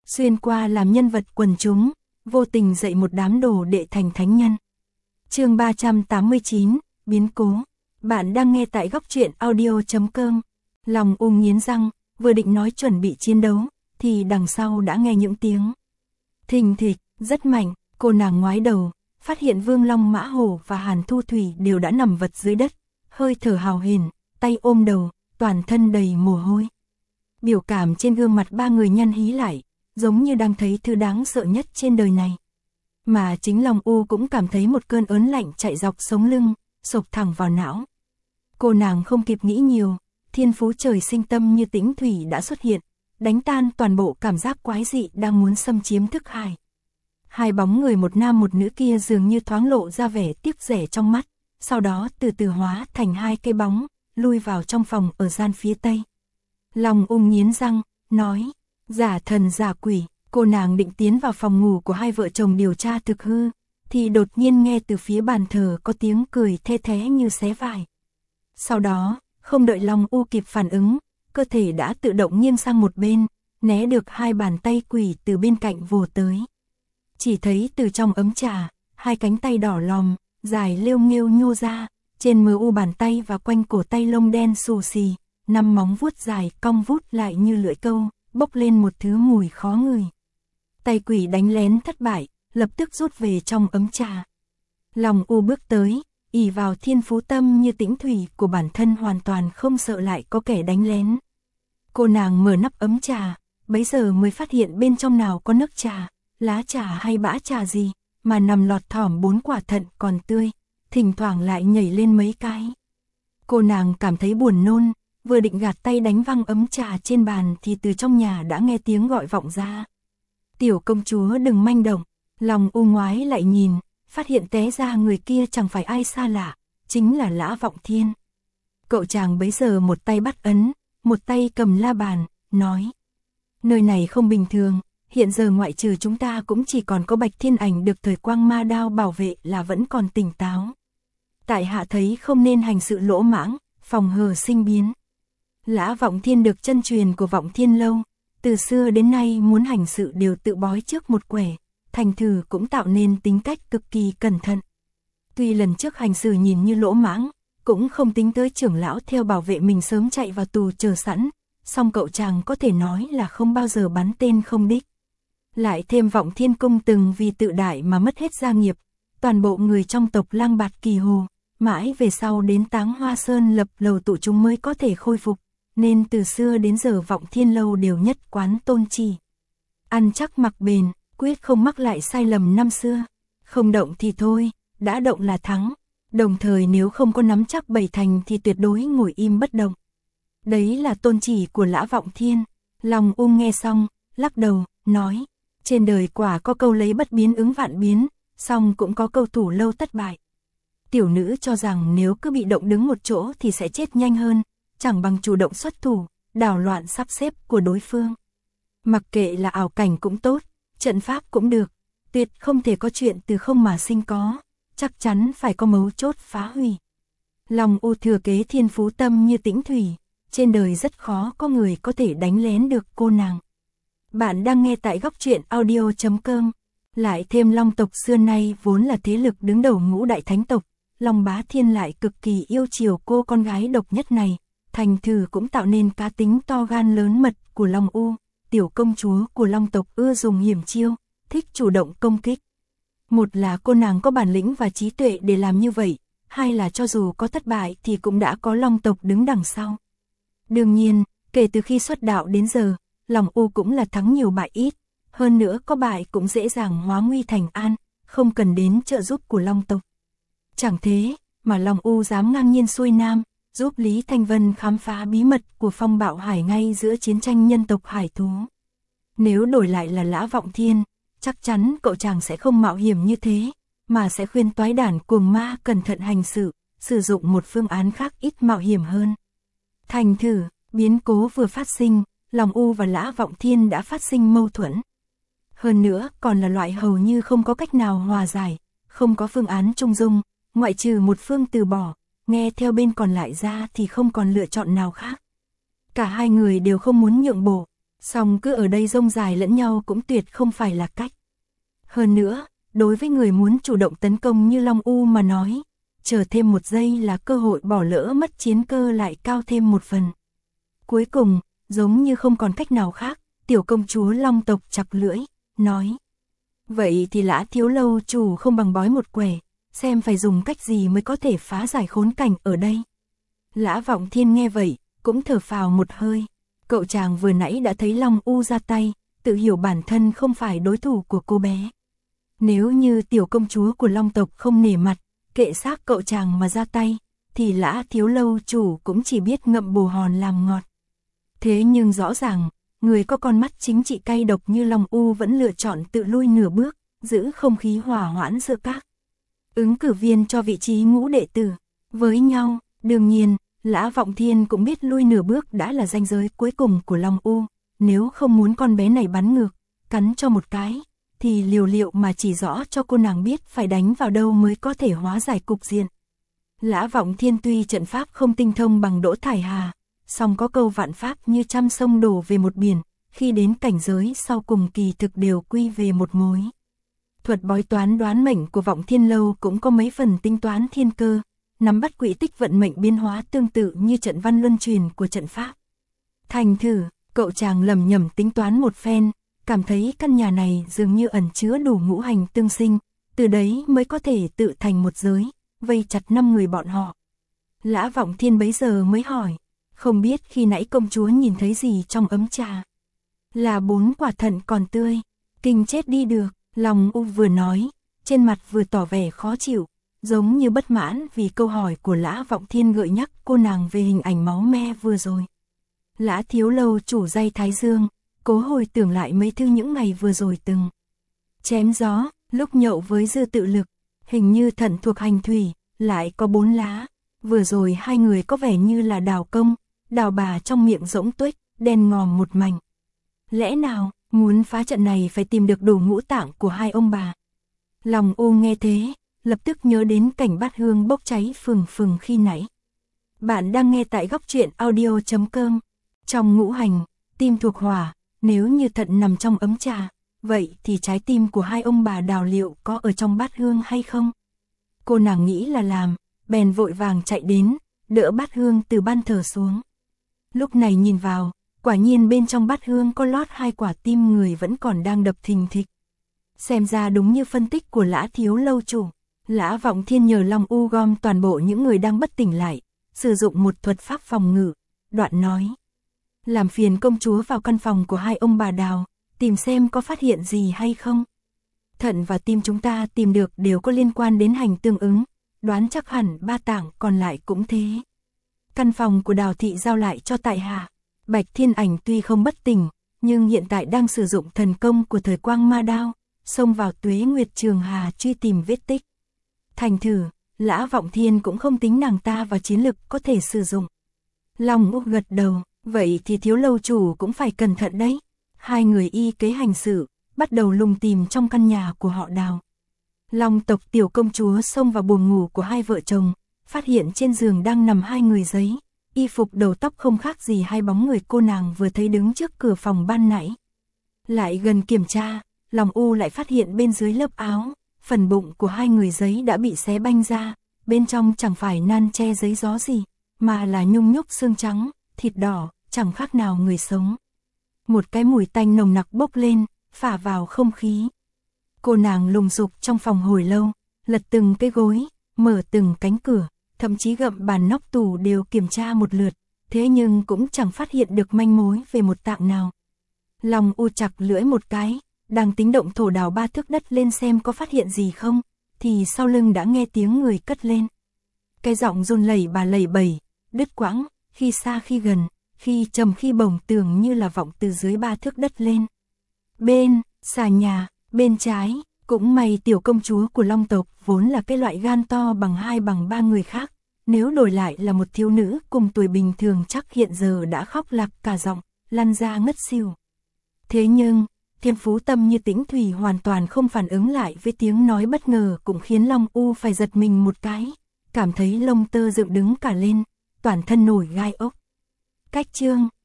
xuyên qua làm nhân vật quần chúng, vô tình dạy một đám đồ đệ thành thánh nhân. Chương 389, biến cố. Bạn đang nghe tại góc truyện audio.com. Lòng U nghiến răng, vừa định nói chuẩn bị chiến đấu, thì đằng sau đã nghe những tiếng thình thịch, rất mạnh. Cô nàng ngoái đầu, phát hiện Vương Long Mã Hổ và Hàn Thu Thủy đều đã nằm vật dưới đất, hơi thở hào hển, tay ôm đầu, toàn thân đầy mồ hôi. Biểu cảm trên gương mặt ba người nhăn hí lại, giống như đang thấy thứ đáng sợ nhất trên đời này. Mà chính Long U cũng cảm thấy một cơn ớn lạnh chạy dọc sống lưng, xộc thẳng vào não. Cô nàng không kịp nghĩ nhiều, thiên phú trời sinh tâm như Tĩnh Thủy đã xuất hiện, đánh tan toàn bộ cảm giác quái dị đang muốn xâm chiếm thức hải. Hai bóng người một nam một nữ kia dường như thoáng lộ ra vẻ tiếc rẻ trong mắt, sau đó từ từ hóa thành hai cây bóng, lui vào trong phòng ở gian phía tây. Long Ung nghiến răng, nói, giả thần giả quỷ. Cô nàng định tiến vào phòng ngủ của hai vợ chồng điều tra thực hư, thì đột nhiên nghe từ phía bàn thờ có tiếng cười the thé như xé vải. Sau đó, không đợi Long U kịp phản ứng, cơ thể đã tự động nghiêng sang một bên, né được hai bàn tay quỷ từ bên cạnh vồ tới. Chỉ thấy từ trong ấm trà, hai cánh tay đỏ lòm, dài lêu nghêu nhô ra, trên mờ u bàn tay và quanh cổ tay lông đen xù xì, 5 móng vuốt dài cong vút lại như lưỡi câu, bốc lên một thứ mùi khó ngửi. Tay quỷ đánh lén thất bại, lập tức rút về trong ấm trà. Long U bước tới, ỷ vào thiên phú tâm như Tĩnh Thủy của bản thân hoàn toàn không sợ lại có kẻ đánh lén. Cô nàng mở nắp ấm trà, bấy giờ mới phát hiện bên trong nào có nước trà, lá trà hay bã trà gì, mà nằm lọt thỏm 4 quả thận còn tươi, thỉnh thoảng lại nhảy lên mấy cái. Cô nàng cảm thấy buồn nôn, vừa định gạt tay đánh văng ấm trà trên bàn thì từ trong nhà đã nghe tiếng gọi vọng ra. Tiểu công chúa đừng manh động. Long U ngoái lại nhìn, phát hiện té ra người kia chẳng phải ai xa lạ, chính là Lã Vọng Thiên. Cậu chàng bấy giờ một tay bắt ấn, một tay cầm la bàn, nói, nơi này không bình thường, hiện giờ ngoại trừ chúng ta cũng chỉ còn có Bạch Thiên Ảnh được thời quang ma đao bảo vệ là vẫn còn tỉnh táo. Tại hạ thấy không nên hành sự lỗ mãng, phòng hờ sinh biến. Lã Vọng Thiên được chân truyền của Vọng Thiên Lâu, từ xưa đến nay muốn hành sự đều tự bói trước một quẻ, thành thử cũng tạo nên tính cách cực kỳ cẩn thận. Tuy lần trước hành xử nhìn như lỗ mãng, cũng không tính tới trưởng lão theo bảo vệ mình sớm chạy vào tù chờ sẵn, song cậu chàng có thể nói là không bao giờ bắn tên không đích. Lại thêm Vọng Thiên Cung từng vì tự đại mà mất hết gia nghiệp, toàn bộ người trong tộc Lang Bạt Kỳ Hồ, mãi về sau đến Táng Hoa Sơn lập lầu tụ chúng mới có thể khôi phục, nên từ xưa đến giờ Vọng Thiên Lâu đều nhất quán tôn chỉ. Ăn chắc mặc bền, quyết không mắc lại sai lầm năm xưa. Không động thì thôi, đã động là thắng. Đồng thời nếu không có nắm chắc 7 thành thì tuyệt đối ngồi im bất động. Đấy là tôn chỉ của Lã Vọng Thiên. Long U nghe xong, lắc đầu, nói, trên đời quả có câu lấy bất biến ứng vạn biến, song cũng có câu thủ lâu thất bại. Tiểu nữ cho rằng nếu cứ bị động đứng một chỗ thì sẽ chết nhanh hơn, chẳng bằng chủ động xuất thủ, đảo loạn sắp xếp của đối phương. Mặc kệ là ảo cảnh cũng tốt, trận pháp cũng được, tuyệt không thể có chuyện từ không mà sinh có, chắc chắn phải có mấu chốt phá hủy. Long U thừa kế thiên phú tâm như Tĩnh Thủy, trên đời rất khó có người có thể đánh lén được cô nàng. Bạn đang nghe tại góc truyện audio.com. Lại thêm Long tộc xưa nay vốn là thế lực đứng đầu ngũ đại thánh tộc, Long Bá Thiên lại cực kỳ yêu chiều cô con gái độc nhất này, thành thử cũng tạo nên cá tính to gan lớn mật của Long U. Tiểu công chúa của Long tộc ưa dùng hiểm chiêu, thích chủ động công kích. Một là cô nàng có bản lĩnh và trí tuệ để làm như vậy, hai là cho dù có thất bại thì cũng đã có Long tộc đứng đằng sau. Đương nhiên, kể từ khi xuất đạo đến giờ, Long U cũng là thắng nhiều bại ít, hơn nữa có bại cũng dễ dàng hóa nguy thành an, không cần đến trợ giúp của Long tộc. Chẳng thế, mà Long U dám ngang nhiên xuôi nam, giúp Lý Thanh Vân khám phá bí mật của phong bạo hải ngay giữa chiến tranh nhân tộc hải thú. Nếu đổi lại là Lã Vọng Thiên, chắc chắn cậu chàng sẽ không mạo hiểm như thế, mà sẽ khuyên toái đản cuồng ma cẩn thận hành sự, sử dụng một phương án khác ít mạo hiểm hơn. Thành thử, biến cố vừa phát sinh, Long U và Lã Vọng Thiên đã phát sinh mâu thuẫn. Hơn nữa còn là loại hầu như không có cách nào hòa giải, không có phương án trung dung, ngoại trừ một phương từ bỏ, nghe theo bên còn lại ra thì không còn lựa chọn nào khác. Cả hai người đều không muốn nhượng bộ, Song cứ ở đây rông dài lẫn nhau cũng tuyệt không phải là cách. Hơn nữa, đối với người muốn chủ động tấn công như Long U mà nói, chờ thêm một giây là cơ hội bỏ lỡ mất chiến cơ lại cao thêm một phần. Cuối cùng, giống như không còn cách nào khác, tiểu công chúa Long tộc chặt lưỡi, nói. Vậy thì Lã Thiếu Lâu chủ không bằng bói một quẻ, xem phải dùng cách gì mới có thể phá giải khốn cảnh ở đây. Lã Vọng Thiên nghe vậy, cũng thở phào một hơi. Cậu chàng vừa nãy đã thấy Long U ra tay, tự hiểu bản thân không phải đối thủ của cô bé. Nếu như tiểu công chúa của Long tộc không nể mặt, kệ xác cậu chàng mà ra tay, thì Lã Thiếu Lâu chủ cũng chỉ biết ngậm bồ hòn làm ngọt. Thế nhưng rõ ràng, người có con mắt chính trị cay độc như Long U vẫn lựa chọn tự lui nửa bước, giữ không khí hòa hoãn giữa các ứng cử viên cho vị trí ngũ đệ tử. Với nhau, đương nhiên, Lã Vọng Thiên cũng biết lui nửa bước đã là ranh giới cuối cùng của Long U. Nếu không muốn con bé này bắn ngược, cắn cho một cái, thì liều liệu mà chỉ rõ cho cô nàng biết phải đánh vào đâu mới có thể hóa giải cục diện. Lã Vọng Thiên tuy trận pháp không tinh thông bằng Đỗ Thải Hà, song có câu vạn pháp như trăm sông đổ về một biển, khi đến cảnh giới sau cùng kỳ thực đều quy về một mối. Thuật bói toán đoán mệnh của Vọng Thiên Lâu cũng có mấy phần tính toán thiên cơ, nắm bắt quỹ tích vận mệnh biến hóa tương tự như trận văn luân truyền của trận pháp. Thành thử, cậu chàng lầm nhầm tính toán một phen, cảm thấy căn nhà này dường như ẩn chứa đủ ngũ hành tương sinh, từ đấy mới có thể tự thành một giới, vây chặt 5 người bọn họ. Lã Vọng Thiên bấy giờ mới hỏi, không biết khi nãy công chúa nhìn thấy gì trong ấm trà. Là 4 quả thận còn tươi, kinh chết đi được. Long U vừa nói, trên mặt vừa tỏ vẻ khó chịu, giống như bất mãn vì câu hỏi của Lã Vọng Thiên gợi nhắc cô nàng về hình ảnh máu me vừa rồi. Lã Thiếu Lâu chủ dây Thái Dương, cố hồi tưởng lại mấy thứ những ngày vừa rồi từng chém gió, lúc nhậu với Dư Tự Lực, hình như thận thuộc hành thủy, lại có 4 lá. Vừa rồi hai người có vẻ như là Đào Công, Đào bà trong miệng rỗng tuếch, đen ngòm một mảnh. Lẽ nào, muốn phá trận này phải tìm được đủ ngũ tạng của hai ông bà? Long U nghe thế, lập tức nhớ đến cảnh bát hương bốc cháy phừng phừng khi nãy. Bạn đang nghe tại góc truyện audio.com. Trong ngũ hành, tim thuộc hỏa, nếu như thận nằm trong ấm trà, vậy thì trái tim của hai ông bà Đào liệu có ở trong bát hương hay không? Cô nàng nghĩ là làm, bèn vội vàng chạy đến, đỡ bát hương từ ban thờ xuống. Lúc này nhìn vào, quả nhiên bên trong bát hương có lót 2 quả tim người vẫn còn đang đập thình thịch. Xem ra đúng như phân tích của Lã Thiếu Lâu chủ, Lã Vọng Thiên nhờ Long U gom toàn bộ những người đang bất tỉnh lại, sử dụng một thuật pháp phòng ngự. Đoạn nói, làm phiền công chúa vào căn phòng của hai ông bà Đào, tìm xem có phát hiện gì hay không. Thận và tim chúng ta tìm được đều có liên quan đến hành tương ứng, đoán chắc hẳn 3 tạng còn lại cũng thế. Căn phòng của Đào thị giao lại cho tại hạ. Bạch Thiên Ảnh tuy không bất tỉnh, nhưng hiện tại đang sử dụng thần công của thời quang ma đao, xông vào Tuế Nguyệt Trường Hà truy tìm vết tích. Thành thử, Lã Vọng Thiên cũng không tính nàng ta vào chiến lực có thể sử dụng. Long U gật đầu, vậy thì Thiếu Lâu chủ cũng phải cẩn thận đấy. Hai người y kế hành sự, bắt đầu lùng tìm trong căn nhà của họ Đào. Long tộc tiểu công chúa xông vào buồng ngủ của hai vợ chồng, phát hiện trên giường đang nằm 2 người giấy. Y phục đầu tóc không khác gì hai bóng người cô nàng vừa thấy đứng trước cửa phòng ban nãy. Lại gần kiểm tra, Long U lại phát hiện bên dưới lớp áo, phần bụng của 2 người giấy đã bị xé banh ra, bên trong chẳng phải nan che giấy gió gì, mà là nhung nhúc xương trắng, thịt đỏ, chẳng khác nào người sống. Một cái mùi tanh nồng nặc bốc lên, phả vào không khí. Cô nàng lùng sục trong phòng hồi lâu, lật từng cái gối, mở từng cánh cửa, thậm chí gậm bàn nóc tủ đều kiểm tra một lượt, thế nhưng cũng chẳng phát hiện được manh mối về một tạng nào. Long U chặt lưỡi một cái, đang tính động thổ đào 3 thước đất lên xem có phát hiện gì không, thì sau lưng đã nghe tiếng người cất lên. Cái giọng run lẩy bẩy, đứt quãng, khi xa khi gần, khi trầm khi bổng, tưởng như là vọng từ dưới 3 thước đất lên. Bên xà nhà, bên trái, cũng may tiểu công chúa của Long tộc vốn là cái loại gan to bằng 2 bằng 3 người khác, nếu đổi lại là một thiếu nữ cùng tuổi bình thường chắc hiện giờ đã khóc lạc cả giọng, lăn ra ngất xỉu. Thế nhưng, Thiên Phú Tâm như tĩnh thủy hoàn toàn không phản ứng lại với tiếng nói bất ngờ, cũng khiến Long U phải giật mình một cái, cảm thấy lông tơ dựng đứng cả lên, toàn thân nổi gai ốc. Cách chương